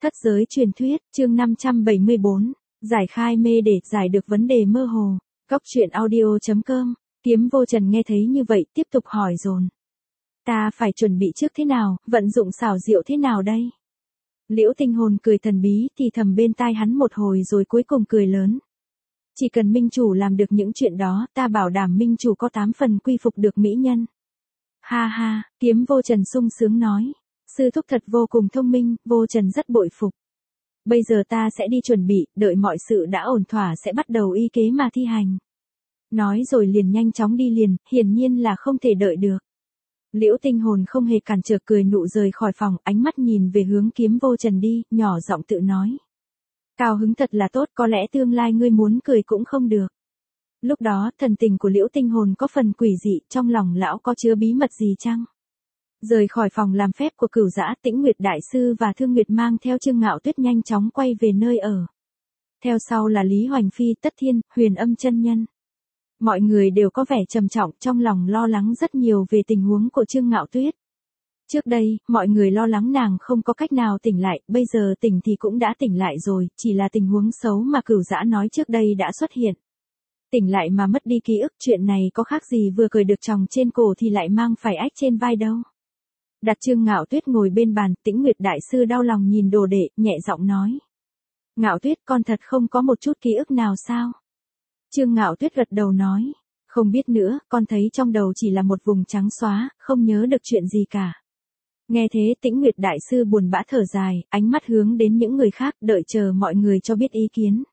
Thất giới truyền thuyết, chương 574, giải khai mê để giải được vấn đề mơ hồ. Cóc truyện audio.com, Kiếm Vô Trần nghe thấy như vậy tiếp tục hỏi dồn. Ta phải chuẩn bị trước thế nào, vận dụng xảo diệu thế nào đây? Liễu Tinh Hồn cười thần bí thì thầm bên tai hắn một hồi rồi cuối cùng cười lớn. Chỉ cần minh chủ làm được những chuyện đó, ta bảo đảm minh chủ có 8 phần quy phục được mỹ nhân. Ha ha, Kiếm Vô Trần sung sướng nói. Sư thúc thật vô cùng thông minh, Vô Trần rất bội phục. Bây giờ ta sẽ đi chuẩn bị, đợi mọi sự đã ổn thỏa sẽ bắt đầu y kế mà thi hành. Nói rồi liền nhanh chóng đi liền, hiển nhiên là không thể đợi được. Liễu Tinh Hồn không hề cản trở cười nụ rời khỏi phòng, ánh mắt nhìn về hướng Kiếm Vô Trần đi, nhỏ giọng tự nói. Cao hứng thật là tốt, có lẽ tương lai ngươi muốn cười cũng không được. Lúc đó, thần tình của Liễu Tinh Hồn có phần quỷ dị, trong lòng lão có chứa bí mật gì chăng? Rời khỏi phòng làm phép của Cửu Dã, Tĩnh Nguyệt đại sư và Thương Nguyệt mang theo Trương Ngạo Tuyết nhanh chóng quay về nơi ở. Theo sau là Lý Hoành Phi, Tất Thiên, Huyền Âm chân nhân. Mọi người đều có vẻ trầm trọng, trong lòng lo lắng rất nhiều về tình huống của Trương Ngạo Tuyết. Trước đây, mọi người lo lắng nàng không có cách nào tỉnh lại, bây giờ tỉnh thì cũng đã tỉnh lại rồi, chỉ là tình huống xấu mà Cửu Dã nói trước đây đã xuất hiện. Tỉnh lại mà mất đi ký ức, chuyện này có khác gì vừa cười được tròng trên cổ thì lại mang phải ách trên vai đâu. Đặt Trương Ngạo Tuyết ngồi bên bàn, Tĩnh Nguyệt đại sư đau lòng nhìn đồ đệ, nhẹ giọng nói. Ngạo Tuyết, con thật không có một chút ký ức nào sao? Trương Ngạo Tuyết gật đầu nói. Không biết nữa, con thấy trong đầu chỉ là một vùng trắng xóa, không nhớ được chuyện gì cả. Nghe thế Tĩnh Nguyệt đại sư buồn bã thở dài, ánh mắt hướng đến những người khác, đợi chờ mọi người cho biết ý kiến.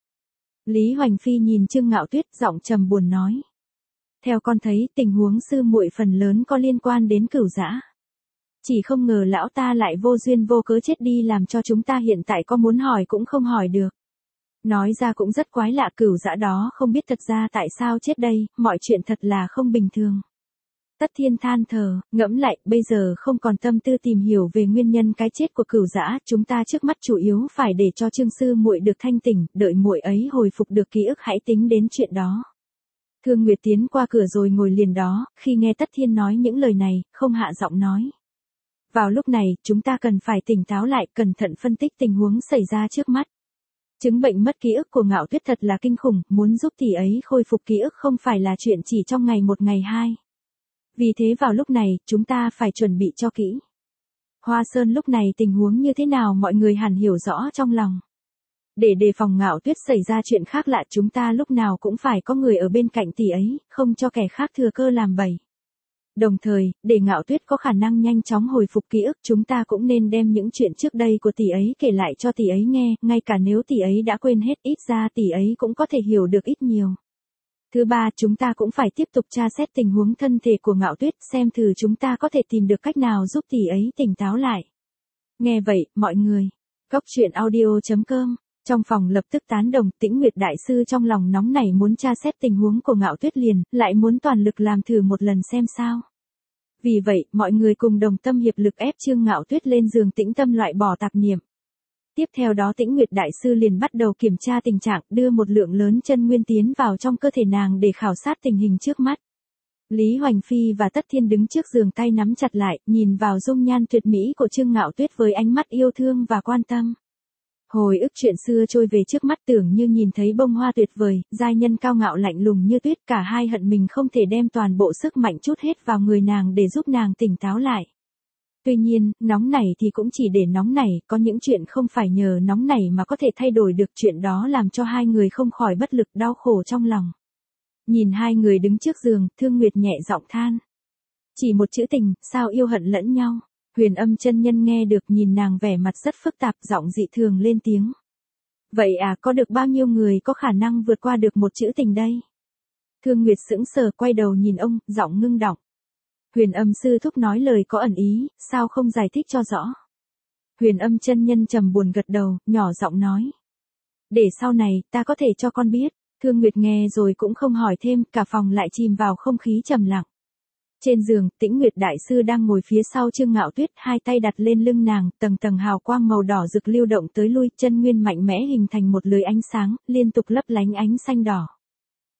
Lý Hoành Phi nhìn Trương Ngạo Tuyết, giọng trầm buồn nói. Theo con thấy, tình huống sư muội phần lớn có liên quan đến Cửu Dã. Chỉ không ngờ lão ta lại vô duyên vô cớ chết đi, làm cho chúng ta hiện tại có muốn hỏi cũng không hỏi được. Nói ra cũng rất quái lạ, Cửu Dã đó không biết thật ra tại sao chết đây, mọi chuyện thật là không bình thường. Tất Thiên than thở, ngẫm lại, bây giờ không còn tâm tư tìm hiểu về nguyên nhân cái chết của Cửu Dã, chúng ta trước mắt chủ yếu phải để cho Trương sư muội được thanh tỉnh, đợi muội ấy hồi phục được ký ức hãy tính đến chuyện đó. Thương Nguyệt tiến qua cửa rồi ngồi liền đó, khi nghe Tất Thiên nói những lời này, không hạ giọng nói. Vào lúc này, chúng ta cần phải tỉnh táo lại, cẩn thận phân tích tình huống xảy ra trước mắt. Chứng bệnh mất ký ức của Ngạo Tuyết thật là kinh khủng, muốn giúp tỷ ấy khôi phục ký ức không phải là chuyện chỉ trong ngày một ngày hai. Vì thế vào lúc này, chúng ta phải chuẩn bị cho kỹ. Hoa Sơn lúc này tình huống như thế nào mọi người hẳn hiểu rõ trong lòng. Để đề phòng Ngạo Tuyết xảy ra chuyện khác lạ, chúng ta lúc nào cũng phải có người ở bên cạnh tỷ ấy, không cho kẻ khác thừa cơ làm bậy. Đồng thời, để Ngạo Tuyết có khả năng nhanh chóng hồi phục ký ức, chúng ta cũng nên đem những chuyện trước đây của tỷ ấy kể lại cho tỷ ấy nghe, ngay cả nếu tỷ ấy đã quên hết, ít ra tỷ ấy cũng có thể hiểu được ít nhiều. Thứ ba, chúng ta cũng phải tiếp tục tra xét tình huống thân thể của Ngạo Tuyết, xem thử chúng ta có thể tìm được cách nào giúp tỷ ấy tỉnh táo lại. Nghe vậy, mọi người, Cóc truyện audio.com, trong phòng lập tức tán đồng, Tĩnh Nguyệt đại sư trong lòng nóng nảy muốn tra xét tình huống của Ngạo Tuyết liền, lại muốn toàn lực làm thử một lần xem sao. Vì vậy, mọi người cùng đồng tâm hiệp lực ép Trương Ngạo Tuyết lên giường tĩnh tâm loại bỏ tạp niệm. Tiếp theo đó Tĩnh Nguyệt đại sư liền bắt đầu kiểm tra tình trạng, đưa một lượng lớn chân nguyên tiến vào trong cơ thể nàng để khảo sát tình hình trước mắt. Lý Hoành Phi và Tất Thiên đứng trước giường tay nắm chặt lại, nhìn vào dung nhan tuyệt mỹ của Trương Ngạo Tuyết với ánh mắt yêu thương và quan tâm. Hồi ức chuyện xưa trôi về trước mắt, tưởng như nhìn thấy bông hoa tuyệt vời, giai nhân cao ngạo lạnh lùng như tuyết, cả hai hận mình không thể đem toàn bộ sức mạnh trút hết vào người nàng để giúp nàng tỉnh táo lại. Tuy nhiên, nóng nảy thì cũng chỉ để nóng nảy, có những chuyện không phải nhờ nóng nảy mà có thể thay đổi được, chuyện đó làm cho hai người không khỏi bất lực đau khổ trong lòng. Nhìn hai người đứng trước giường, Thương Nguyệt nhẹ giọng than. Chỉ một chữ tình, sao yêu hận lẫn nhau. Huyền Âm chân nhân nghe được nhìn nàng vẻ mặt rất phức tạp, giọng dị thường lên tiếng. Vậy à, có được bao nhiêu người có khả năng vượt qua được một chữ tình đây? Thương Nguyệt sững sờ quay đầu nhìn ông, giọng ngưng đọng. Huyền Âm sư thúc nói lời có ẩn ý, sao không giải thích cho rõ? Huyền Âm chân nhân trầm buồn gật đầu, nhỏ giọng nói. Để sau này, ta có thể cho con biết. Thương Nguyệt nghe rồi cũng không hỏi thêm, cả phòng lại chìm vào không khí trầm lặng. Trên giường, Tĩnh Nguyệt đại sư đang ngồi phía sau Trương Ngạo Tuyết, hai tay đặt lên lưng nàng, tầng tầng hào quang màu đỏ rực lưu động tới lui, chân nguyên mạnh mẽ hình thành một lưới ánh sáng, liên tục lấp lánh ánh xanh đỏ.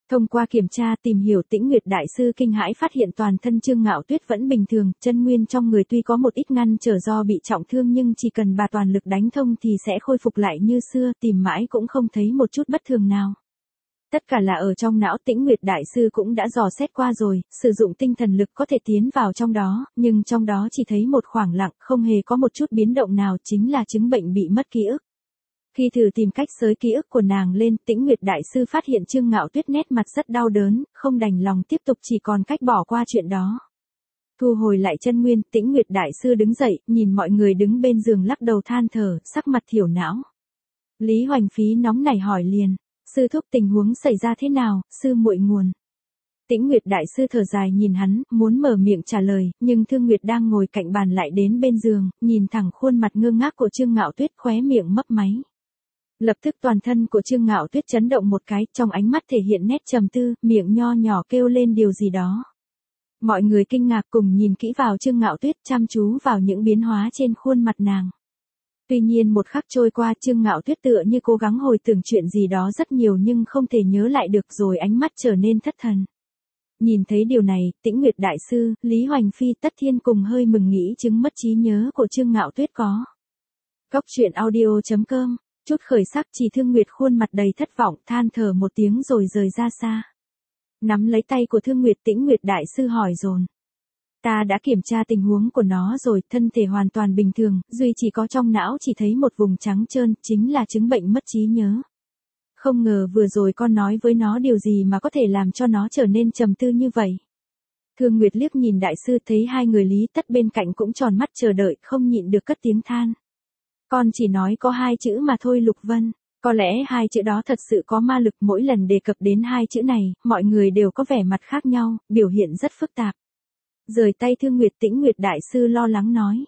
Thông qua kiểm tra tìm hiểu, Tĩnh Nguyệt đại sư kinh hãi phát hiện toàn thân Trương Ngạo Tuyết vẫn bình thường, chân nguyên trong người tuy có một ít ngăn trở do bị trọng thương nhưng chỉ cần bà toàn lực đánh thông thì sẽ khôi phục lại như xưa, tìm mãi cũng không thấy một chút bất thường nào. Tất cả là ở trong não. Tĩnh Nguyệt đại sư cũng đã dò xét qua rồi, sử dụng tinh thần lực có thể tiến vào trong đó, nhưng trong đó chỉ thấy một khoảng lặng, không hề có một chút biến động nào, chính là chứng bệnh bị mất ký ức. Khi thử tìm cách xới ký ức của nàng lên, Tĩnh Nguyệt đại sư phát hiện Trương Ngạo Tuyết nét mặt rất đau đớn, không đành lòng tiếp tục, chỉ còn cách bỏ qua chuyện đó. Thu hồi lại chân nguyên, Tĩnh Nguyệt đại sư đứng dậy, nhìn mọi người đứng bên giường lắc đầu than thở, sắc mặt thiểu não. Lý Hoành Phí nóng nảy hỏi liền, sư thúc tình huống xảy ra thế nào, sư muội nguồn. Tĩnh Nguyệt đại sư thở dài nhìn hắn, muốn mở miệng trả lời, nhưng Thương Nguyệt đang ngồi cạnh bàn lại đến bên giường, nhìn thẳng khuôn mặt ngơ ngác của Trương Ngạo Tuyết, khóe miệng mấp máy. Lập tức toàn thân của Trương Ngạo Tuyết chấn động một cái, trong ánh mắt thể hiện nét trầm tư, miệng nho nhỏ kêu lên điều gì đó. Mọi người kinh ngạc cùng nhìn kỹ vào Trương Ngạo Tuyết, chăm chú vào những biến hóa trên khuôn mặt nàng. Tuy nhiên một khắc trôi qua, Trương Ngạo Tuyết tựa như cố gắng hồi tưởng chuyện gì đó rất nhiều nhưng không thể nhớ lại được, rồi ánh mắt trở nên thất thần. Nhìn thấy điều này, Tĩnh Nguyệt đại sư, Lý Hoành Phi, Tất Thiên cùng hơi mừng nghĩ chứng mất trí nhớ của Trương Ngạo Tuyết có. Cóc truyện audio.com, chút khởi sắc. Chỉ Thương Nguyệt khuôn mặt đầy thất vọng, than thở một tiếng rồi rời ra xa. Nắm lấy tay của Thương Nguyệt, Tĩnh Nguyệt đại sư hỏi dồn. Ta đã kiểm tra tình huống của nó rồi, thân thể hoàn toàn bình thường, duy chỉ có trong não chỉ thấy một vùng trắng trơn, chính là chứng bệnh mất trí nhớ. Không ngờ vừa rồi con nói với nó điều gì mà có thể làm cho nó trở nên trầm tư như vậy. Thương Nguyệt liếc nhìn đại sư, thấy hai người Lý Tất bên cạnh cũng tròn mắt chờ đợi, không nhịn được cất tiếng than. Con chỉ nói có 2 chữ mà thôi Lục Vân. Có lẽ 2 chữ đó thật sự có ma lực. Mỗi lần đề cập đến 2 chữ này, mọi người đều có vẻ mặt khác nhau, biểu hiện rất phức tạp. Rời tay Thương Nguyệt, Tĩnh Nguyệt đại sư lo lắng nói.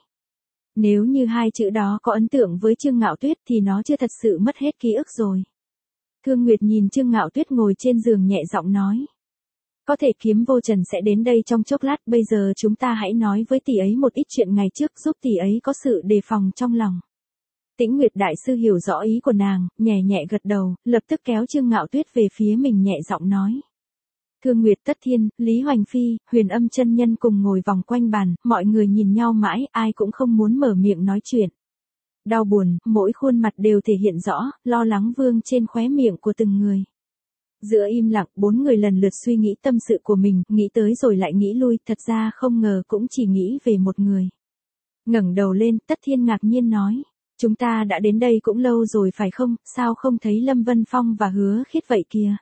Nếu như 2 chữ đó có ấn tượng với Trương Ngạo Tuyết thì nó chưa thật sự mất hết ký ức rồi. Thương Nguyệt nhìn Trương Ngạo Tuyết ngồi trên giường nhẹ giọng nói. Có thể Kiếm Vô Trần sẽ đến đây trong chốc lát, bây giờ chúng ta hãy nói với tỷ ấy một ít chuyện ngày trước, giúp tỷ ấy có sự đề phòng trong lòng. Tĩnh Nguyệt đại sư hiểu rõ ý của nàng, nhẹ nhẹ gật đầu, lập tức kéo Trương Ngạo Tuyết về phía mình nhẹ giọng nói. Thương Nguyệt, Tất Thiên, Lý Hoành Phi, Huyền Âm chân nhân cùng ngồi vòng quanh bàn, mọi người nhìn nhau mãi, ai cũng không muốn mở miệng nói chuyện. Đau buồn, mỗi khuôn mặt đều thể hiện rõ, lo lắng vương trên khóe miệng của từng người. Giữa im lặng, 4 người lần lượt suy nghĩ tâm sự của mình, nghĩ tới rồi lại nghĩ lui, thật ra không ngờ cũng chỉ nghĩ về một người. Ngẩng đầu lên, Tất Thiên ngạc nhiên nói. Chúng ta đã đến đây cũng lâu rồi phải không, sao không thấy Lâm Vân Phong và Hứa Khiết vậy kìa.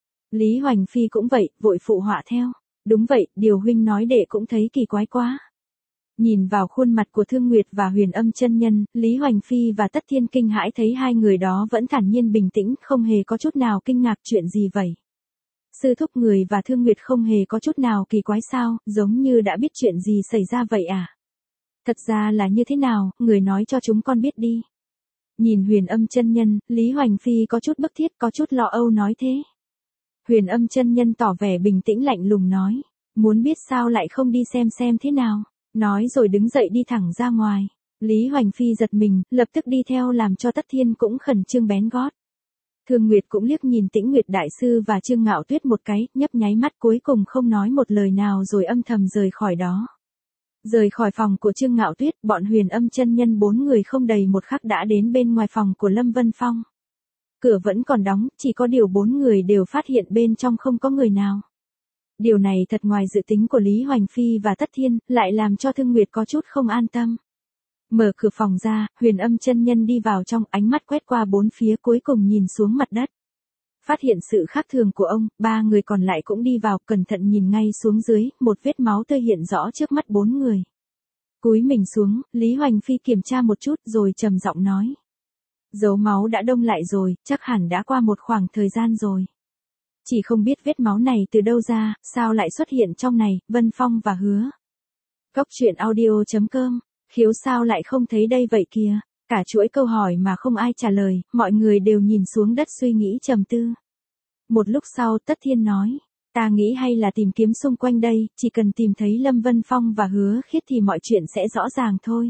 Lý Hoành Phi cũng vậy, vội phụ họa theo. Đúng vậy, điều huynh nói đệ cũng thấy kỳ quái quá. Nhìn vào khuôn mặt của Thương Nguyệt và Huyền Âm chân nhân, Lý Hoành Phi và Tất Thiên kinh hãi thấy hai người đó vẫn thản nhiên bình tĩnh, không hề có chút nào kinh ngạc. Chuyện gì vậy? Sư thúc người và Thương Nguyệt không hề có chút nào kỳ quái sao, giống như đã biết chuyện gì xảy ra vậy à? Thật ra là như thế nào, người nói cho chúng con biết đi. Nhìn Huyền Âm chân nhân, Lý Hoành Phi có chút bức thiết, có chút lo âu nói thế. Huyền Âm chân nhân tỏ vẻ bình tĩnh lạnh lùng nói, muốn biết sao lại không đi xem thế nào, nói rồi đứng dậy đi thẳng ra ngoài. Lý Hoành Phi giật mình, lập tức đi theo làm cho Tất Thiên cũng khẩn trương bén gót. Thương Nguyệt cũng liếc nhìn Tĩnh Nguyệt đại sư và Trương Ngạo Tuyết một cái, nhấp nháy mắt cuối cùng không nói một lời nào rồi âm thầm rời khỏi đó. Rời khỏi phòng của Trương Ngạo Tuyết, bọn Huyền Âm chân nhân 4 người không đầy một khắc đã đến bên ngoài phòng của Lâm Vân Phong. Cửa vẫn còn đóng, chỉ có điều 4 người đều phát hiện bên trong không có người nào. Điều này thật ngoài dự tính của Lý Hoành Phi và Tất Thiên, lại làm cho Thương Nguyệt có chút không an tâm. Mở cửa phòng ra, Huyền Âm chân nhân đi vào trong, ánh mắt quét qua 4 phía cuối cùng nhìn xuống mặt đất. Phát hiện sự khác thường của ông, 3 người còn lại cũng đi vào, cẩn thận nhìn ngay xuống dưới, một vết máu tươi hiện rõ trước mắt 4 người. Cúi mình xuống, Lý Hoành Phi kiểm tra một chút rồi trầm giọng nói. Dấu máu đã đông lại rồi, chắc hẳn đã qua một khoảng thời gian rồi. Chỉ không biết vết máu này từ đâu ra, sao lại xuất hiện trong này, Vân Phong và Hứa. Cóc truyện audio.com, khiếu sao lại không thấy đây vậy kìa. Cả chuỗi câu hỏi mà không ai trả lời, mọi người đều nhìn xuống đất suy nghĩ trầm tư. Một lúc sau Tất Thiên nói, ta nghĩ hay là tìm kiếm xung quanh đây, chỉ cần tìm thấy Lâm Vân Phong và Hứa Khiết thì mọi chuyện sẽ rõ ràng thôi.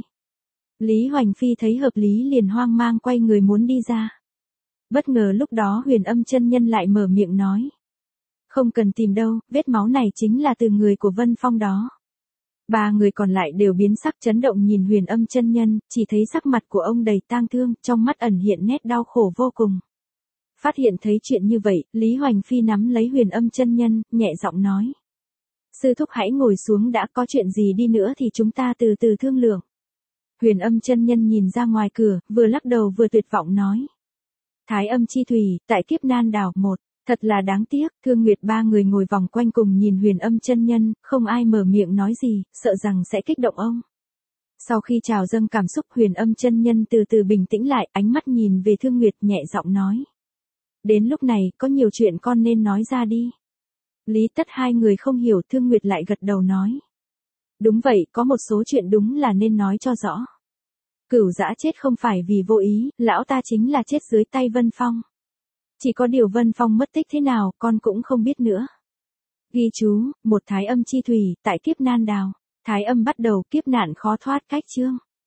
Lý Hoành Phi thấy hợp lý liền hoang mang quay người muốn đi ra. Bất ngờ lúc đó Huyền Âm chân nhân lại mở miệng nói. Không cần tìm đâu, vết máu này chính là từ người của Vân Phong đó. Ba người còn lại đều biến sắc chấn động nhìn Huyền Âm chân nhân, chỉ thấy sắc mặt của ông đầy tang thương, trong mắt ẩn hiện nét đau khổ vô cùng. Phát hiện thấy chuyện như vậy, Lý Hoành Phi nắm lấy Huyền Âm chân nhân, nhẹ giọng nói. Sư thúc hãy ngồi xuống đã, có chuyện gì đi nữa thì chúng ta từ từ thương lượng. Huyền Âm chân nhân nhìn ra ngoài cửa, vừa lắc đầu vừa tuyệt vọng nói. Thái Âm chi thủy, tại Kiếp Nan Đảo 1. Thật là đáng tiếc, Thương Nguyệt ba người ngồi vòng quanh cùng nhìn Huyền Âm chân nhân, không ai mở miệng nói gì, sợ rằng sẽ kích động ông. Sau khi trào dâng cảm xúc, Huyền Âm chân nhân từ từ bình tĩnh lại, ánh mắt nhìn về Thương Nguyệt nhẹ giọng nói. Đến lúc này, có nhiều chuyện con nên nói ra đi. Lý Tất hai người không hiểu, Thương Nguyệt lại gật đầu nói. Đúng vậy, có một số chuyện đúng là nên nói cho rõ. Cửu Dã chết không phải vì vô ý, lão ta chính là chết dưới tay Vân Phong. Chỉ có điều Vân Phong mất tích thế nào, con cũng không biết nữa. Ghi chú, một Thái Âm chi thủy, tại Kiếp Nan Đảo. Thái Âm bắt đầu, kiếp nạn khó thoát cách chương.